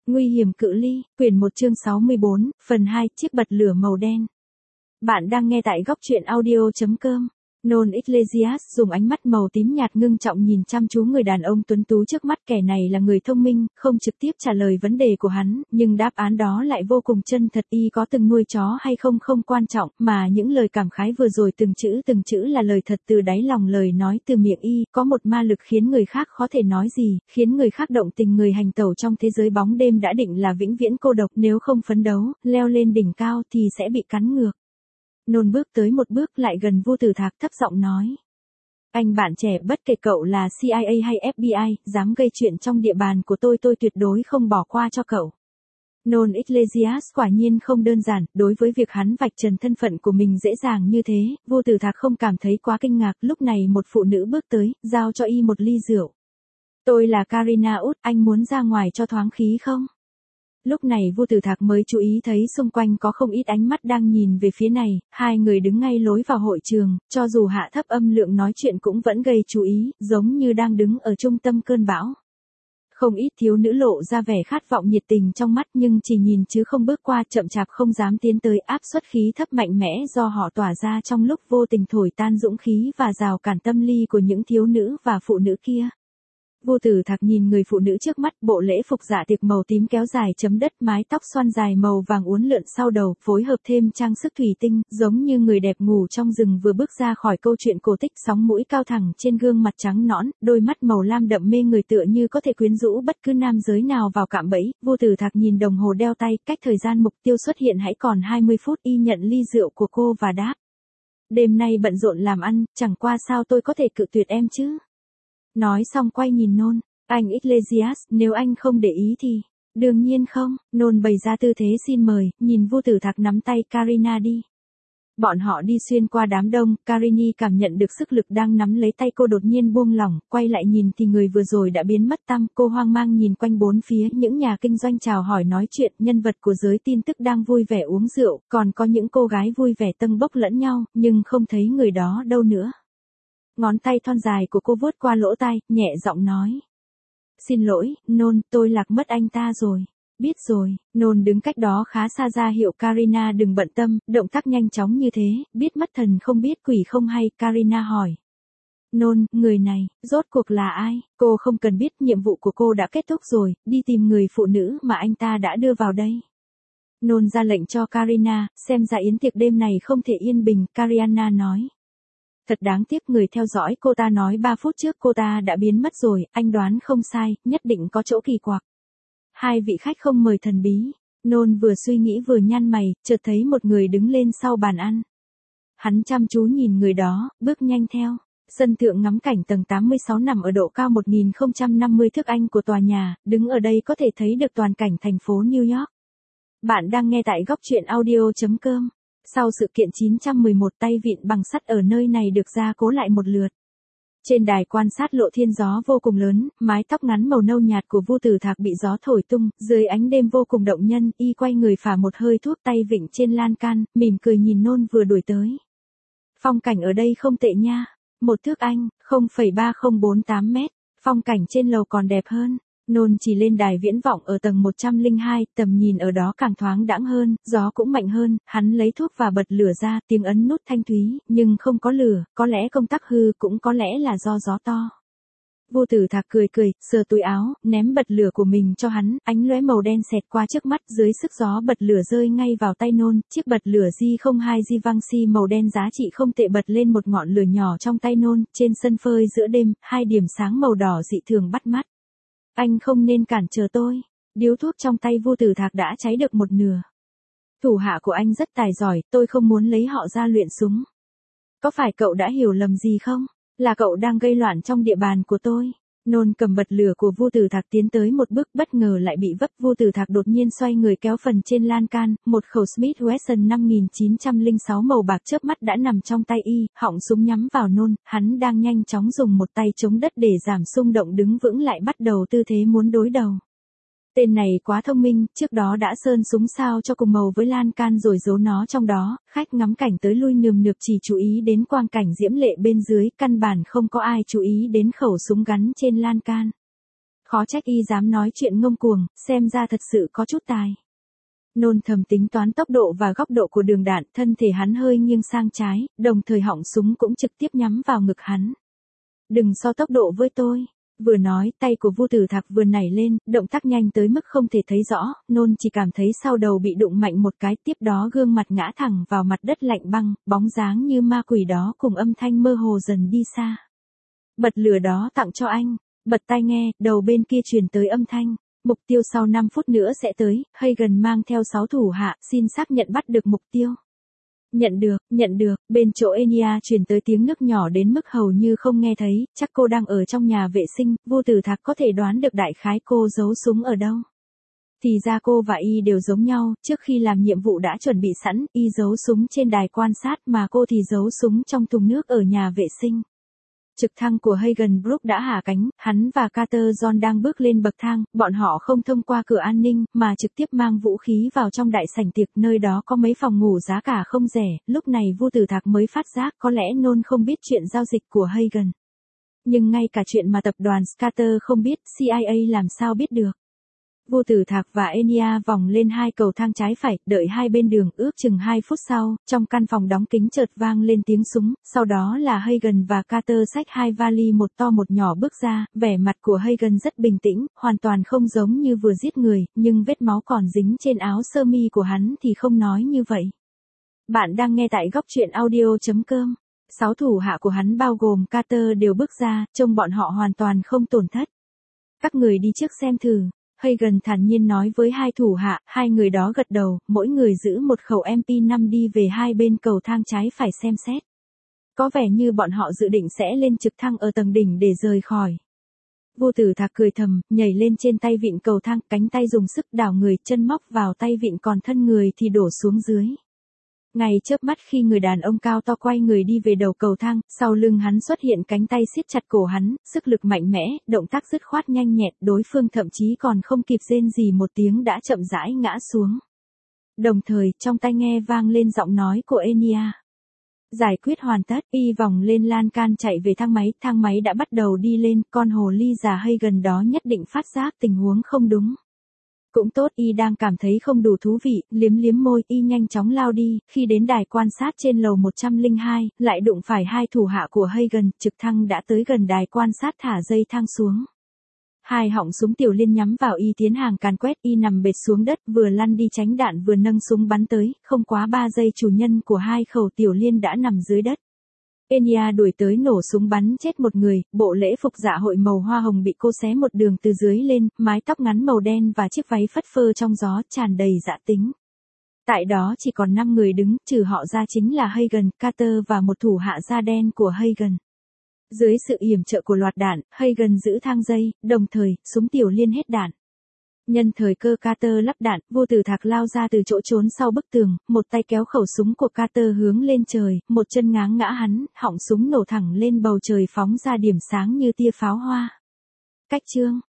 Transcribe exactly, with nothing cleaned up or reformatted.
Nguy hiểm cự ly, quyển một chương sáu mươi bốn, phần hai, chiếc bật lửa màu đen. Bạn đang nghe tại góc truyện audio chấm com. Non Iglesias dùng ánh mắt màu tím nhạt ngưng trọng nhìn chăm chú người đàn ông tuấn tú trước mắt. Kẻ này là người thông minh, không trực tiếp trả lời vấn đề của hắn, nhưng đáp án đó lại vô cùng chân thật. Y có từng nuôi chó hay không không quan trọng, mà những lời cảm khái vừa rồi từng chữ từng chữ là lời thật từ đáy lòng. Lời nói từ miệng y có một ma lực khiến người khác khó thể nói gì, khiến người khác động tình. Người hành tẩu trong thế giới bóng đêm đã định là vĩnh viễn cô độc, nếu không phấn đấu, leo lên đỉnh cao thì sẽ bị cắn ngược. Nôn bước tới một bước lại gần Vu Tử Thạc thấp giọng nói. Anh bạn trẻ, bất kể cậu là C I A hay F B I, dám gây chuyện trong địa bàn của tôi tôi tuyệt đối không bỏ qua cho cậu. Non Iglesias quả nhiên không đơn giản, đối với việc hắn vạch trần thân phận của mình dễ dàng như thế, Vu Tử Thạc không cảm thấy quá kinh ngạc. Lúc này một phụ nữ bước tới, giao cho y một ly rượu. Tôi là Karina út, anh muốn ra ngoài cho thoáng khí không? Lúc này Vu Tử Thạc mới chú ý thấy xung quanh có không ít ánh mắt đang nhìn về phía này. Hai người đứng ngay lối vào hội trường, cho dù hạ thấp âm lượng nói chuyện cũng vẫn gây chú ý, giống như đang đứng ở trung tâm cơn bão. Không ít thiếu nữ lộ ra vẻ khát vọng nhiệt tình trong mắt, nhưng chỉ nhìn chứ không bước qua, chậm chạp không dám tiến tới. Áp suất khí thấp mạnh mẽ do họ tỏa ra trong lúc vô tình thổi tan dũng khí và rào cản tâm lý của những thiếu nữ và phụ nữ kia. Vu Tử Thạc nhìn người phụ nữ trước mắt, bộ lễ phục dạ tiệc màu tím kéo dài chấm đất, mái tóc xoăn dài màu vàng uốn lượn sau đầu, phối hợp thêm trang sức thủy tinh, giống như người đẹp ngủ trong rừng vừa bước ra khỏi câu chuyện cổ tích. Sóng mũi cao thẳng trên gương mặt trắng nõn, đôi mắt màu lam đậm mê người tựa như có thể quyến rũ bất cứ nam giới nào vào cạm bẫy. Vu Tử Thạc nhìn đồng hồ đeo tay, cách thời gian mục tiêu xuất hiện hãy còn hai mươi phút. Y nhận ly rượu của cô và đáp. Đêm nay bận rộn làm ăn, chẳng qua sao tôi có thể cự tuyệt em chứ? Nói xong quay nhìn Nôn, anh Iglesias, nếu anh không để ý thì, đương nhiên không. Nôn bày ra tư thế xin mời, nhìn Vu Tử Thạc nắm tay Karina đi. Bọn họ đi xuyên qua đám đông, Karini cảm nhận được sức lực đang nắm lấy tay cô đột nhiên buông lỏng, quay lại nhìn thì người vừa rồi đã biến mất tăm. Cô hoang mang nhìn quanh bốn phía, những nhà kinh doanh chào hỏi nói chuyện, nhân vật của giới tin tức đang vui vẻ uống rượu, còn có những cô gái vui vẻ tâng bốc lẫn nhau, nhưng không thấy người đó đâu nữa. Ngón tay thon dài của cô vuốt qua lỗ tai, nhẹ giọng nói. Xin lỗi, Nôn, tôi lạc mất anh ta rồi. Biết rồi. Nôn đứng cách đó khá xa ra hiệu Karina đừng bận tâm, động tác nhanh chóng như thế, biết mất thần không biết quỷ không hay. Karina hỏi. Nôn, người này, rốt cuộc là ai? Cô không cần biết, nhiệm vụ của cô đã kết thúc rồi, đi tìm người phụ nữ mà anh ta đã đưa vào đây. Nôn ra lệnh cho Karina, xem ra yến tiệc đêm này không thể yên bình. Karina nói. Thật đáng tiếc, người theo dõi cô ta nói ba phút trước cô ta đã biến mất rồi, anh đoán không sai, nhất định có chỗ kỳ quặc. Hai vị khách không mời thần bí. Nôn vừa suy nghĩ vừa nhăn mày, chợt thấy một người đứng lên sau bàn ăn. Hắn chăm chú nhìn người đó, bước nhanh theo. Sân thượng ngắm cảnh tầng tám mươi sáu nằm ở độ cao một nghìn không trăm năm mươi thước Anh của tòa nhà, đứng ở đây có thể thấy được toàn cảnh thành phố New York. Bạn đang nghe tại góc truyện audio chấm com. Sau sự kiện chín trăm mười một, tay vịn bằng sắt ở nơi này được gia cố lại một lượt. Trên đài quan sát lộ thiên gió vô cùng lớn, mái tóc ngắn màu nâu nhạt của Vu Tử Thạc bị gió thổi tung, dưới ánh đêm vô cùng động nhân. Y quay người phả một hơi thuốc, tay vịn trên lan can, mỉm cười nhìn Nôn vừa đuổi tới. Phong cảnh ở đây không tệ nha. Một thước Anh, không phẩy ba không bốn tám mét. Phong cảnh trên lầu còn đẹp hơn. Nôn chỉ lên đài viễn vọng ở tầng một trăm lẻ hai, tầm nhìn ở đó càng thoáng đãng hơn, gió cũng mạnh hơn. Hắn lấy thuốc và bật lửa ra, tiếng ấn nút thanh thúy, nhưng không có lửa, có lẽ công tắc hư, cũng có lẽ là do gió to. Vu Tử Thạc cười cười, sờ túi áo, ném bật lửa của mình cho hắn, ánh lóe màu đen xẹt qua trước mắt, dưới sức gió bật lửa rơi ngay vào tay Nôn. Chiếc bật lửa G không hai Givenchy màu đen giá trị không tệ bật lên một ngọn lửa nhỏ trong tay Nôn. Trên sân phơi giữa đêm, hai điểm sáng màu đỏ dị thường bắt mắt. Anh không nên cản trở tôi. Điếu thuốc trong tay Vu Tử Thạc đã cháy được một nửa. Thủ hạ của anh rất tài giỏi, tôi không muốn lấy họ ra luyện súng. Có phải cậu đã hiểu lầm gì không? Là cậu đang gây loạn trong địa bàn của tôi. Nôn cầm bật lửa của Vu Tử Thạc tiến tới một bước, bất ngờ lại bị vấp. Vu Tử Thạc đột nhiên xoay người kéo phần trên lan can, một khẩu Smith Wesson năm nghìn chín trăm lẻ sáu màu bạc chớp mắt đã nằm trong tay y, họng súng nhắm vào Nôn. Hắn đang nhanh chóng dùng một tay chống đất để giảm xung động, đứng vững lại bắt đầu tư thế muốn đối đầu. Tên này quá thông minh, trước đó đã sơn súng sao cho cùng màu với lan can rồi giấu nó trong đó. Khách ngắm cảnh tới lui nườm nượp chỉ chú ý đến quang cảnh diễm lệ bên dưới, căn bản không có ai chú ý đến khẩu súng gắn trên lan can. Khó trách y dám nói chuyện ngông cuồng, xem ra thật sự có chút tài. Nôn thầm tính toán tốc độ và góc độ của đường đạn, thân thể hắn hơi nghiêng sang trái, đồng thời họng súng cũng trực tiếp nhắm vào ngực hắn. Đừng so tốc độ với tôi. Vừa nói, tay của Vu Tử Thạc vừa nảy lên, động tác nhanh tới mức không thể thấy rõ, nôn chỉ cảm thấy sau đầu bị đụng mạnh một cái, tiếp đó gương mặt ngã thẳng vào mặt đất lạnh băng, bóng dáng như ma quỷ đó cùng âm thanh mơ hồ dần đi xa. Bật lửa đó tặng cho anh, bật tai nghe, đầu bên kia truyền tới âm thanh. Mục tiêu sau năm phút nữa sẽ tới, Hagen mang theo sáu thủ hạ, xin xác nhận bắt được mục tiêu. Nhận được, nhận được, bên chỗ Enya truyền tới tiếng nước nhỏ đến mức hầu như không nghe thấy, chắc cô đang ở trong nhà vệ sinh, Vu Tử Thạc có thể đoán được đại khái cô giấu súng ở đâu. Thì ra cô và y đều giống nhau, trước khi làm nhiệm vụ đã chuẩn bị sẵn, y giấu súng trên đài quan sát mà cô thì giấu súng trong thùng nước ở nhà vệ sinh. Trực thăng của Hagen Brook đã hạ cánh, hắn và Carter John đang bước lên bậc thang, bọn họ không thông qua cửa an ninh, mà trực tiếp mang vũ khí vào trong đại sảnh tiệc, nơi đó có mấy phòng ngủ giá cả không rẻ, lúc này Vu Tử Thạc mới phát giác có lẽ nôn không biết chuyện giao dịch của Hagen. Nhưng ngay cả chuyện mà tập đoàn Scatter không biết, C I A làm sao biết được. Vu Tử Thạc và Enya vòng lên hai cầu thang trái phải, đợi hai bên đường, ước chừng hai phút sau, trong căn phòng đóng kính chợt vang lên tiếng súng, sau đó là Hagen và Carter xách hai vali một to một nhỏ bước ra, vẻ mặt của Hagen rất bình tĩnh, hoàn toàn không giống như vừa giết người, nhưng vết máu còn dính trên áo sơ mi của hắn thì không nói như vậy. Bạn đang nghe tại góc truyện audio chấm com. Sáu thủ hạ của hắn bao gồm Carter đều bước ra, trông bọn họ hoàn toàn không tổn thất. Các người đi trước xem thử. Hagen thản nhiên nói với hai thủ hạ, hai người đó gật đầu, mỗi người giữ một khẩu M P năm đi về hai bên cầu thang trái phải xem xét. Có vẻ như bọn họ dự định sẽ lên trực thăng ở tầng đỉnh để rời khỏi. Vu Tử Thạc cười thầm, nhảy lên trên tay vịn cầu thang, cánh tay dùng sức đảo người, chân móc vào tay vịn còn thân người thì đổ xuống dưới. Ngay chớp mắt khi người đàn ông cao to quay người đi về đầu cầu thang, sau lưng hắn xuất hiện cánh tay siết chặt cổ hắn, sức lực mạnh mẽ, động tác dứt khoát nhanh nhẹn, đối phương thậm chí còn không kịp rên gì một tiếng đã chậm rãi ngã xuống. Đồng thời, trong tai nghe vang lên giọng nói của Enya. Giải quyết hoàn tất, y vòng lên lan can chạy về thang máy, thang máy đã bắt đầu đi lên, con hồ ly già Hagen đó nhất định phát giác tình huống không đúng. Cũng tốt, y đang cảm thấy không đủ thú vị, liếm liếm môi, y nhanh chóng lao đi, khi đến đài quan sát trên lầu một trăm lẻ hai, lại đụng phải hai thủ hạ của Hagen, trực thăng đã tới gần đài quan sát thả dây thang xuống. Hai họng súng tiểu liên nhắm vào y tiến hàng càn quét, y nằm bệt xuống đất, vừa lăn đi tránh đạn vừa nâng súng bắn tới, không quá ba giây chủ nhân của hai khẩu tiểu liên đã nằm dưới đất. Enya đuổi tới nổ súng bắn chết một người, bộ lễ phục dạ hội màu hoa hồng bị cô xé một đường từ dưới lên, mái tóc ngắn màu đen và chiếc váy phất phơ trong gió tràn đầy dã tính. Tại đó chỉ còn năm người đứng, trừ họ ra chính là Hagen, Carter và một thủ hạ da đen của Hagen. Dưới sự yểm trợ của loạt đạn, Hagen giữ thang dây, đồng thời, súng tiểu liên hết đạn. Nhân thời cơ Carter lắp đạn, Vu Tử Thạc lao ra từ chỗ trốn sau bức tường, một tay kéo khẩu súng của Carter hướng lên trời, một chân ngáng ngã hắn, họng súng nổ thẳng lên bầu trời phóng ra điểm sáng như tia pháo hoa. Cách chương